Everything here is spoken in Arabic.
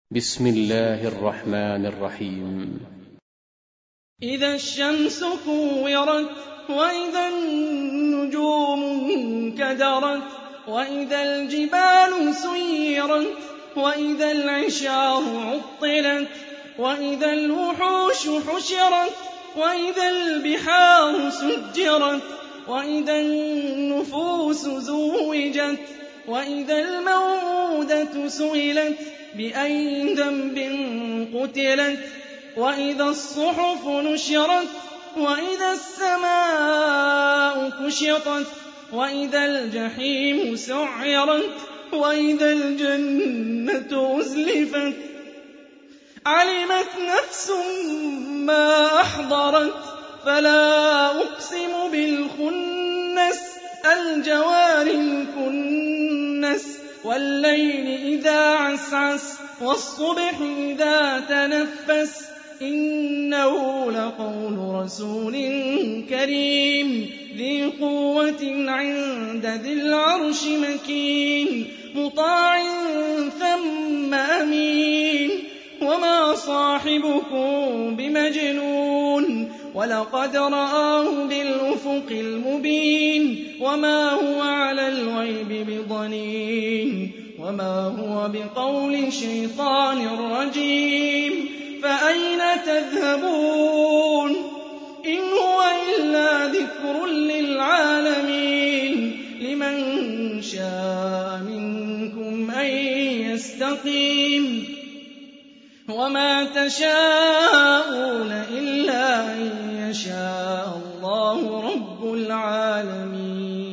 بسم الله الرحمن الرحيم. إذا الشمس كورت وإذا النجوم انكدرت وإذا الجبال سيرت وإذا العشار عطلت وإذا الوحوش حشرت وإذا البحار سجرت وإذا النفوس زوجت وإذا الموءودة سئلت بأي ذنب قتلت وإذا الصحف نشرت وإذا السماء كشطت وإذا الجحيم سعرت وإذا الجنة أزلفت علمت نفس ما أحضرت فلا أقسم بالخنس الجوار الكنس والليل إذا عسعس والصبح إذا تنفس إنه لقول رسول كريم ذي قوة عند ذي العرش مكين مطاع ثم أمين وما صاحبكم بمجنون ولقد رآه بالأفق المبين وما هو على الغيب بضنين وما هو بقول شيطان رجيم فأين تذهبون إن هو إلا ذكر للعالمين لمن شاء منكم أن يستقيم وما تشاءون إلا أن يشاء الله رب العالمين.